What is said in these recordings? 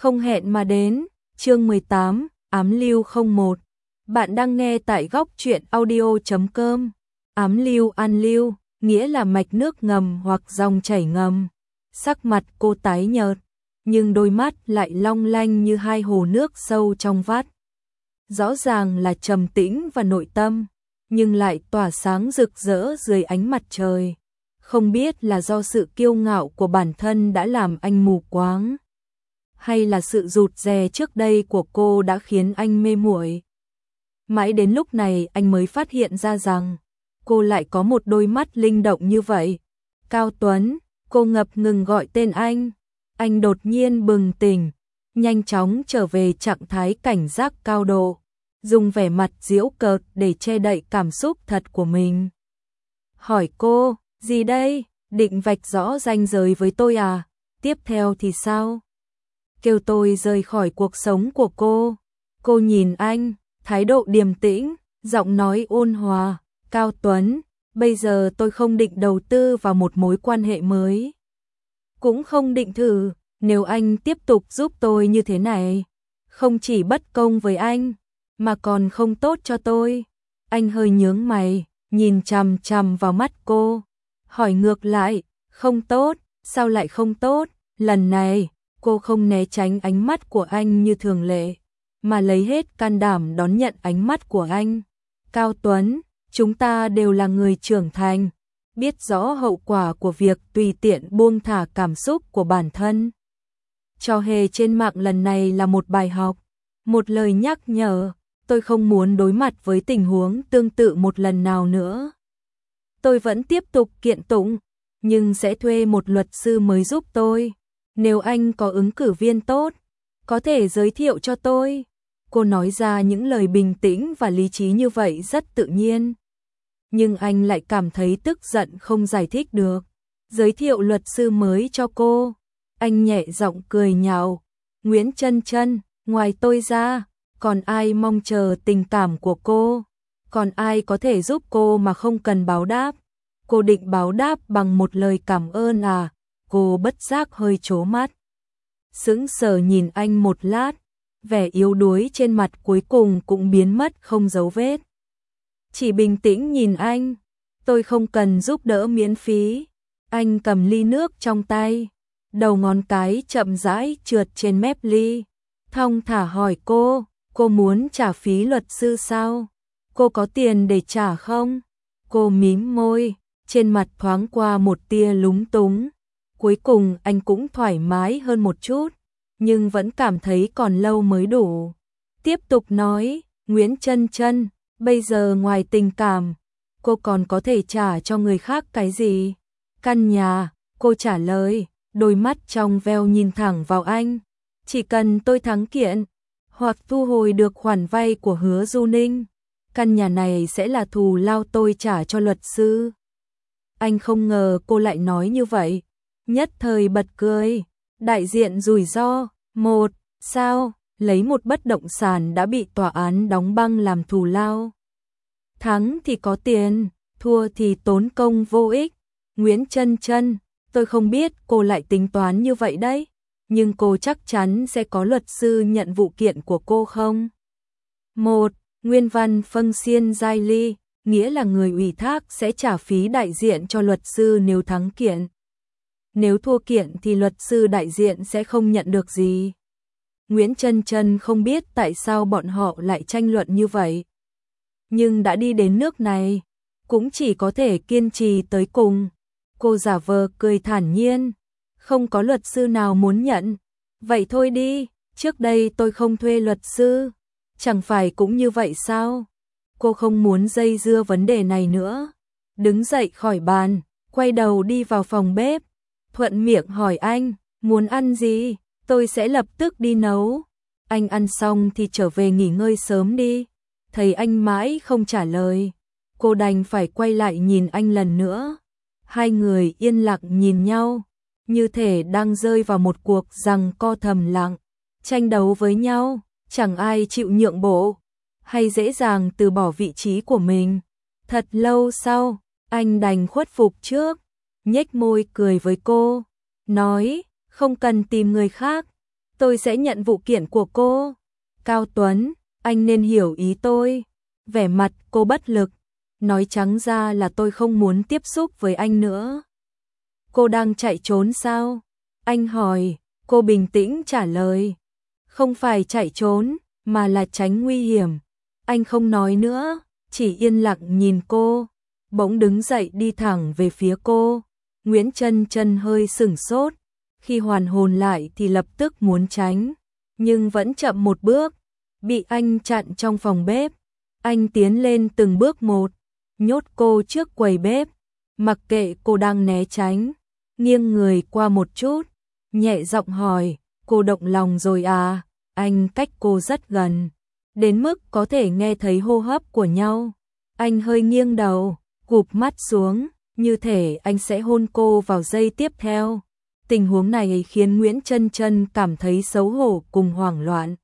Không hẹn mà đến, chương 18, Ám lưu 01. Bạn đang nghe tại góc truyện audio.com. Ám lưu an lưu, nghĩa là mạch nước ngầm hoặc dòng chảy ngầm. Sắc mặt cô tái nhợt, nhưng đôi mắt lại long lanh như hai hồ nước sâu trong vắt. Rõ ràng là trầm tĩnh và nội tâm, nhưng lại tỏa sáng rực rỡ dưới ánh mặt trời. Không biết là do sự kiêu ngạo của bản thân đã làm anh mù quáng, hay là sự rụt rè trước đây của cô đã khiến anh mê muội. Mãi đến lúc này anh mới phát hiện ra rằng cô lại có một đôi mắt linh động như vậy. Cao Tuấn, cô ngập ngừng gọi tên anh. Anh đột nhiên bừng tỉnh, nhanh chóng trở về trạng thái cảnh giác cao độ, dùng vẻ mặt giễu cợt để che đậy cảm xúc thật của mình. Hỏi cô, gì đây, định vạch rõ ranh giới với tôi à? Tiếp theo thì sao? Kêu tôi rời khỏi cuộc sống của cô. Cô nhìn anh, thái độ điềm tĩnh, giọng nói ôn hòa. Cao Tuấn, bây giờ tôi không định đầu tư vào một mối quan hệ mới. Cũng không định thử, nếu anh tiếp tục giúp tôi như thế này, không chỉ bất công với anh, mà còn không tốt cho tôi. Anh hơi nhướng mày, nhìn chằm chằm vào mắt cô, hỏi ngược lại, không tốt, sao lại không tốt? Lần này, cô không né tránh ánh mắt của anh như thường lệ, mà lấy hết can đảm đón nhận ánh mắt của anh. Cao Tuấn, chúng ta đều là người trưởng thành, biết rõ hậu quả của việc tùy tiện buông thả cảm xúc của bản thân. Trò hề trên mạng lần này là một bài học, một lời nhắc nhở, tôi không muốn đối mặt với tình huống tương tự một lần nào nữa. Tôi vẫn tiếp tục kiện tụng, nhưng sẽ thuê một luật sư mới giúp tôi. Nếu anh có ứng cử viên tốt, có thể giới thiệu cho tôi. Cô nói ra những lời bình tĩnh và lý trí như vậy rất tự nhiên. Nhưng anh lại cảm thấy tức giận không giải thích được. Giới thiệu luật sư mới cho cô. Anh nhẹ giọng cười nhạo. Nguyễn Chân Chân, ngoài tôi ra, còn ai mong chờ tình cảm của cô? Còn ai có thể giúp cô mà không cần báo đáp? Cô định báo đáp bằng một lời cảm ơn à? Cô bất giác hơi trố mắt. Sững sờ nhìn anh một lát, vẻ yếu đuối trên mặt cuối cùng cũng biến mất không dấu vết. Chỉ bình tĩnh nhìn anh, tôi không cần giúp đỡ miễn phí. Anh cầm ly nước trong tay, đầu ngón cái chậm rãi trượt trên mép ly, thong thả hỏi cô muốn trả phí luật sư sao? Cô có tiền để trả không? Cô mím môi, trên mặt thoáng qua một tia lúng túng. Cuối cùng anh cũng thoải mái hơn một chút, nhưng vẫn cảm thấy còn lâu mới đủ. Tiếp tục nói, Nguyễn Chân Chân, bây giờ ngoài tình cảm, cô còn có thể trả cho người khác cái gì? Căn nhà, cô trả lời, đôi mắt trong veo nhìn thẳng vào anh. Chỉ cần tôi thắng kiện, hoặc thu hồi được khoản vay của Hứa Du Ninh, căn nhà này sẽ là thù lao tôi trả cho luật sư. Anh không ngờ cô lại nói như vậy, nhất thời bật cười. Đại diện rủi ro, một, sao, lấy một bất động sản đã bị tòa án đóng băng làm thù lao. Thắng thì có tiền, thua thì tốn công vô ích. Nguyễn Chân Chân, tôi không biết cô lại tính toán như vậy đấy, nhưng cô chắc chắn sẽ có luật sư nhận vụ kiện của cô không? Một, nguyên văn phân xiên giai ly, nghĩa là người ủy thác sẽ trả phí đại diện cho luật sư nếu thắng kiện. Nếu thua kiện thì luật sư đại diện sẽ không nhận được gì. Nguyễn Chân Chân không biết tại sao bọn họ lại tranh luận như vậy. Nhưng đã đi đến nước này, cũng chỉ có thể kiên trì tới cùng. Cô giả vờ cười thản nhiên. Không có luật sư nào muốn nhận. Vậy thôi đi, trước đây tôi không thuê luật sư. Chẳng phải cũng như vậy sao? Cô không muốn dây dưa vấn đề này nữa. Đứng dậy khỏi bàn, quay đầu đi vào phòng bếp. Thuận miệng hỏi anh, muốn ăn gì? Tôi sẽ lập tức đi nấu. Anh ăn xong thì trở về nghỉ ngơi sớm đi. Thấy anh mãi không trả lời, cô đành phải quay lại nhìn anh lần nữa. Hai người yên lặng nhìn nhau, như thể đang rơi vào một cuộc giằng co thầm lặng, tranh đấu với nhau, chẳng ai chịu nhượng bộ, hay dễ dàng từ bỏ vị trí của mình. Thật lâu sau, anh đành khuất phục trước, nhếch môi cười với cô, nói, không cần tìm người khác, tôi sẽ nhận vụ kiện của cô. Cao Tuấn, anh nên hiểu ý tôi. Vẻ mặt cô bất lực, nói trắng ra là tôi không muốn tiếp xúc với anh nữa. Cô đang chạy trốn sao? Anh hỏi, cô bình tĩnh trả lời. Không phải chạy trốn, mà là tránh nguy hiểm. Anh không nói nữa, chỉ yên lặng nhìn cô, bỗng đứng dậy đi thẳng về phía cô. Nguyễn Chân Chân hơi sửng sốt, khi hoàn hồn lại thì lập tức muốn tránh, nhưng vẫn chậm một bước, bị anh chặn trong phòng bếp. Anh tiến lên từng bước một, nhốt cô trước quầy bếp, mặc kệ cô đang né tránh, nghiêng người qua một chút, nhẹ giọng hỏi, cô động lòng rồi à? Anh cách cô rất gần, đến mức có thể nghe thấy hô hấp của nhau. Anh hơi nghiêng đầu, gục mắt xuống, như thể anh sẽ hôn cô vào giây tiếp theo. Tình huống này khiến Nguyễn Chân Chân cảm thấy xấu hổ cùng hoảng loạn.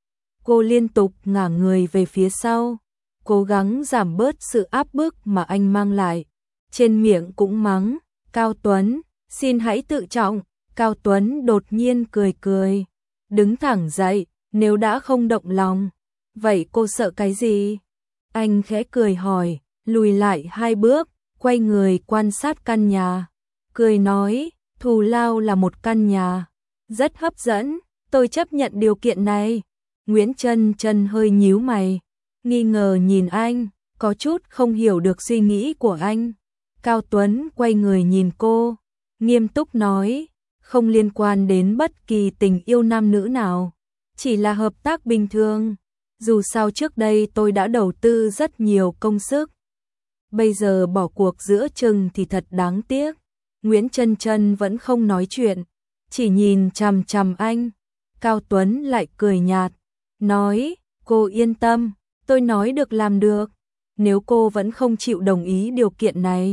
Cô liên tục ngả người về phía sau, cố gắng giảm bớt sự áp bức mà anh mang lại. Trên miệng cũng mắng, Cao Tuấn, xin hãy tự trọng. Cao Tuấn đột nhiên cười cười, đứng thẳng dậy, nếu đã không động lòng, vậy cô sợ cái gì? Anh khẽ cười hỏi, lùi lại 2 bước, quay người quan sát căn nhà, cười nói, thù lao là một căn nhà, rất hấp dẫn, tôi chấp nhận điều kiện này. Nguyễn Chân Chân hơi nhíu mày, nghi ngờ nhìn anh, có chút không hiểu được suy nghĩ của anh. Cao Tuấn quay người nhìn cô, nghiêm túc nói, không liên quan đến bất kỳ tình yêu nam nữ nào, chỉ là hợp tác bình thường. Dù sao trước đây tôi đã đầu tư rất nhiều công sức, bây giờ bỏ cuộc giữa chừng thì thật đáng tiếc. Nguyễn Chân Chân vẫn không nói chuyện, chỉ nhìn chằm chằm anh. Cao Tuấn lại cười nhạt, nói, cô yên tâm, tôi nói được làm được. Nếu cô vẫn không chịu đồng ý điều kiện này,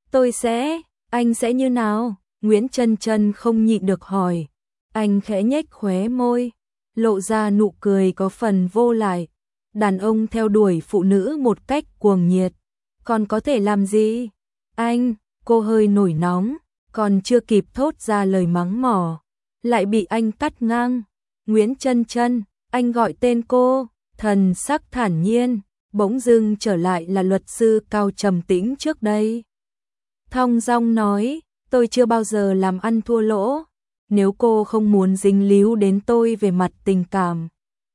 anh sẽ như nào? Nguyễn Chân Chân không nhịn được hỏi. Anh khẽ nhếch khóe môi, lộ ra nụ cười có phần vô lại. Đàn ông theo đuổi phụ nữ một cách cuồng nhiệt, còn có thể làm gì? Anh, cô hơi nổi nóng, còn chưa kịp thốt ra lời mắng mỏ, lại bị anh cắt ngang. Nguyễn Chân Chân, anh gọi tên cô, thần sắc thản nhiên, bỗng dưng trở lại là luật sư cao trầm tĩnh trước đây. Thong dong nói, tôi chưa bao giờ làm ăn thua lỗ, nếu cô không muốn dính líu đến tôi về mặt tình cảm,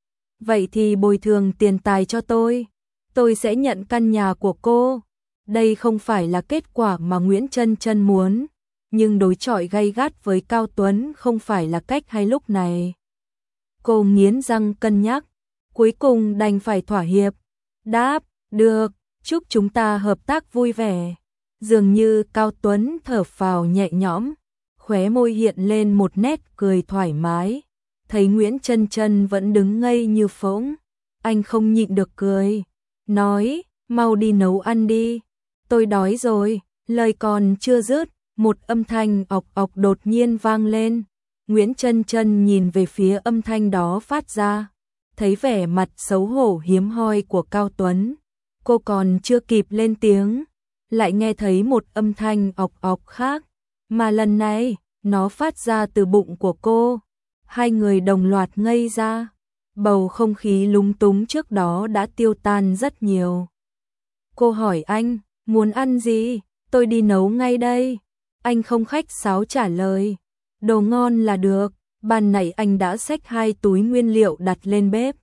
vậy thì bồi thường tiền tài cho tôi sẽ nhận căn nhà của cô. Đây không phải là kết quả mà Nguyễn Chân Chân muốn, nhưng đối chọi gay gắt với Cao Tuấn không phải là cách hay lúc này. Cô nghiến răng cân nhắc, cuối cùng đành phải thỏa hiệp. Đáp, được, chúc chúng ta hợp tác vui vẻ. Dường như Cao Tuấn thở phào nhẹ nhõm, khóe môi hiện lên một nét cười thoải mái. Thấy Nguyễn Chân Chân vẫn đứng ngây như phỗng, anh không nhịn được cười, nói, mau đi nấu ăn đi, tôi đói rồi. Lời còn chưa dứt, một âm thanh ọc ọc đột nhiên vang lên. Nguyễn Chân Chân nhìn về phía âm thanh đó phát ra, thấy vẻ mặt xấu hổ hiếm hoi của Cao Tuấn, cô còn chưa kịp lên tiếng, lại nghe thấy một âm thanh ọc ọc khác, mà lần này nó phát ra từ bụng của cô. Hai người đồng loạt ngây ra, bầu không khí lúng túng trước đó đã tiêu tan rất nhiều. Cô hỏi anh, muốn ăn gì? Tôi đi nấu ngay đây. Anh không khách sáo trả lời, đồ ngon là được, ban nãy anh đã xách 2 túi nguyên liệu đặt lên bếp.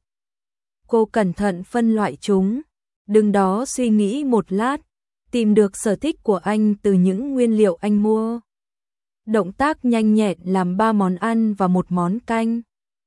Cô cẩn thận phân loại chúng, đứng đó suy nghĩ một lát, tìm được sở thích của anh từ những nguyên liệu anh mua. Động tác nhanh nhẹn làm 3 món ăn và 1 món canh.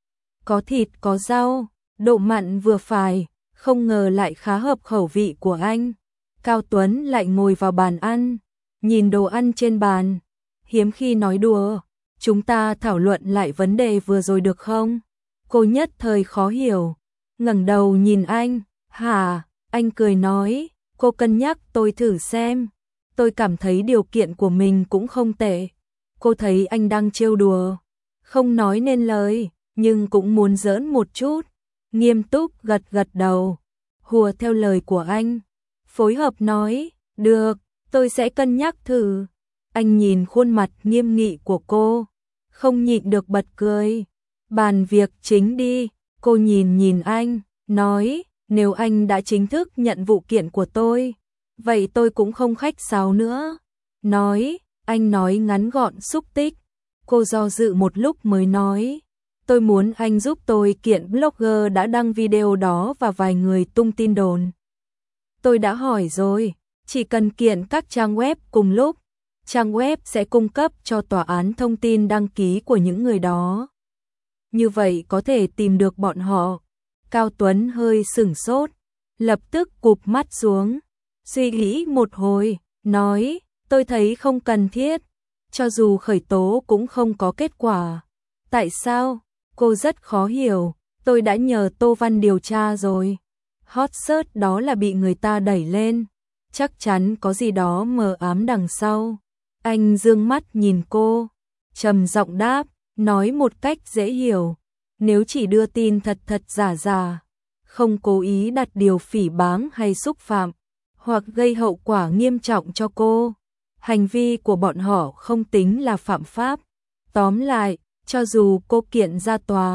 Có thịt có rau, độ mặn vừa phải, không ngờ lại khá hợp khẩu vị của anh. Cao Tuấn lại ngồi vào bàn ăn, nhìn đồ ăn trên bàn, hiếm khi nói đùa, chúng ta thảo luận lại vấn đề vừa rồi được không? Cô nhất thời khó hiểu, ngẩng đầu nhìn anh, hả? Anh cười nói, cô cân nhắc tôi thử xem, tôi cảm thấy điều kiện của mình cũng không tệ. Cô thấy anh đang trêu đùa, không nói nên lời, nhưng cũng muốn giỡn một chút, nghiêm túc gật gật đầu, hùa theo lời của anh, phối hợp nói, được, tôi sẽ cân nhắc thử. Anh nhìn khuôn mặt nghiêm nghị của cô, không nhịn được bật cười, Bàn việc chính đi. Cô nhìn anh, nói, nếu anh đã chính thức nhận vụ kiện của tôi, vậy tôi cũng không khách sáo nữa. Nói, anh nói ngắn gọn xúc tích. Cô do dự một lúc mới nói, tôi muốn anh giúp tôi kiện blogger đã đăng video đó và vài người tung tin đồn. Tôi đã hỏi rồi, chỉ cần kiện các trang web cùng lúc, trang web sẽ cung cấp cho tòa án thông tin đăng ký của những người đó. Như vậy có thể tìm được bọn họ. Cao Tuấn hơi sửng sốt, lập tức cụp mắt xuống, suy nghĩ một hồi, nói, tôi thấy không cần thiết, cho dù khởi tố cũng không có kết quả. Tại sao? Cô rất khó hiểu, tôi đã nhờ Tô Văn điều tra rồi. Hot search đó là bị người ta đẩy lên, chắc chắn có gì đó mờ ám đằng sau. Anh dương mắt nhìn cô, trầm giọng đáp, nói một cách dễ hiểu, nếu chỉ đưa tin thật giả giả, không cố ý đặt điều phỉ báng hay xúc phạm, hoặc gây hậu quả nghiêm trọng cho cô, hành vi của bọn họ không tính là phạm pháp. Tóm lại, cho dù cô kiện ra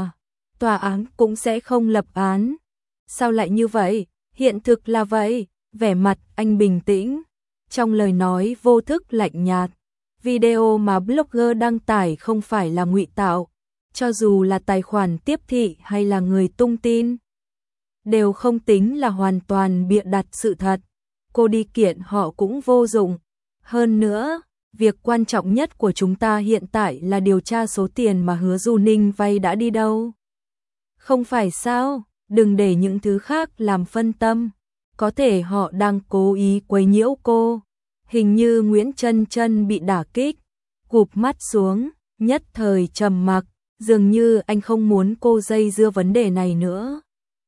tòa án cũng sẽ không lập án. Sao lại như vậy? Hiện thực là vậy. Vẻ mặt anh bình tĩnh, trong lời nói vô thức lạnh nhạt. Video mà blogger đăng tải không phải là ngụy tạo, cho dù là tài khoản tiếp thị hay là người tung tin, đều không tính là hoàn toàn bịa đặt sự thật. Cô đi kiện họ cũng vô dụng. Hơn nữa, việc quan trọng nhất của chúng ta hiện tại là điều tra số tiền mà Hứa Du Ninh vay đã đi đâu. Không phải sao? Đừng để những thứ khác làm phân tâm. Có thể họ đang cố ý quấy nhiễu cô. Hình như Nguyễn Chân Chân bị đả kích, gục mắt xuống, nhất thời trầm mặc, dường như anh không muốn cô dây dưa vấn đề này nữa.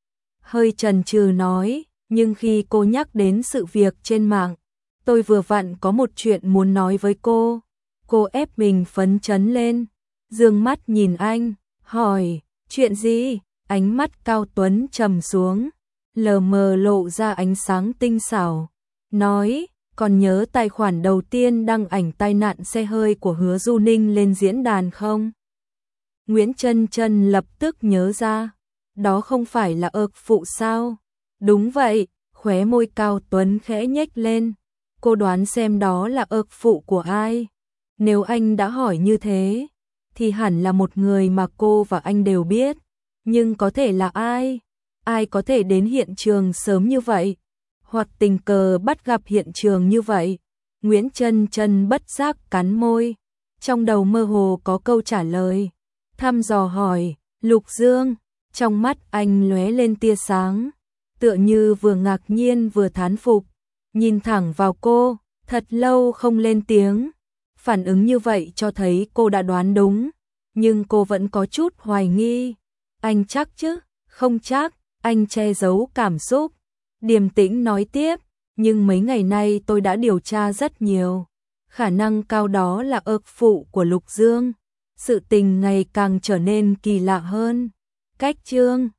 Hơi chần chừ nói, nhưng khi cô nhắc đến sự việc trên mạng, tôi vừa vặn có một chuyện muốn nói với cô. Cô ép mình phấn chấn lên, dương mắt nhìn anh, hỏi, chuyện gì? Ánh mắt Cao Tuấn trầm xuống, lờ mờ lộ ra ánh sáng tinh xảo, nói, còn nhớ tài khoản đầu tiên đăng ảnh tai nạn xe hơi của Hứa Du Ninh lên diễn đàn không? Nguyễn Chân Chân lập tức nhớ ra, đó không phải là ợc phụ sao? Đúng vậy, khóe môi Cao Tuấn khẽ nhếch lên, cô đoán xem đó là ợc phụ của ai? Nếu anh đã hỏi như thế, thì hẳn là một người mà cô và anh đều biết, nhưng có thể là ai? Ai có thể đến hiện trường sớm như vậy? Hoặc tình cờ bắt gặp hiện trường như vậy? Nguyễn Chân Chân bất giác cắn môi, trong đầu mơ hồ có câu trả lời. Thăm dò hỏi, Lục Dương, trong mắt anh lóe lên tia sáng, tựa như vừa ngạc nhiên vừa thán phục, nhìn thẳng vào cô, thật lâu không lên tiếng. Phản ứng như vậy cho thấy cô đã đoán đúng, nhưng cô vẫn có chút hoài nghi. Anh chắc chứ? Không chắc, anh che giấu cảm xúc, điềm tĩnh nói tiếp, nhưng mấy ngày nay tôi đã điều tra rất nhiều, khả năng cao đó là ợc phụ của Lục Dương. Sự tình ngày càng trở nên kỳ lạ hơn. Cách chương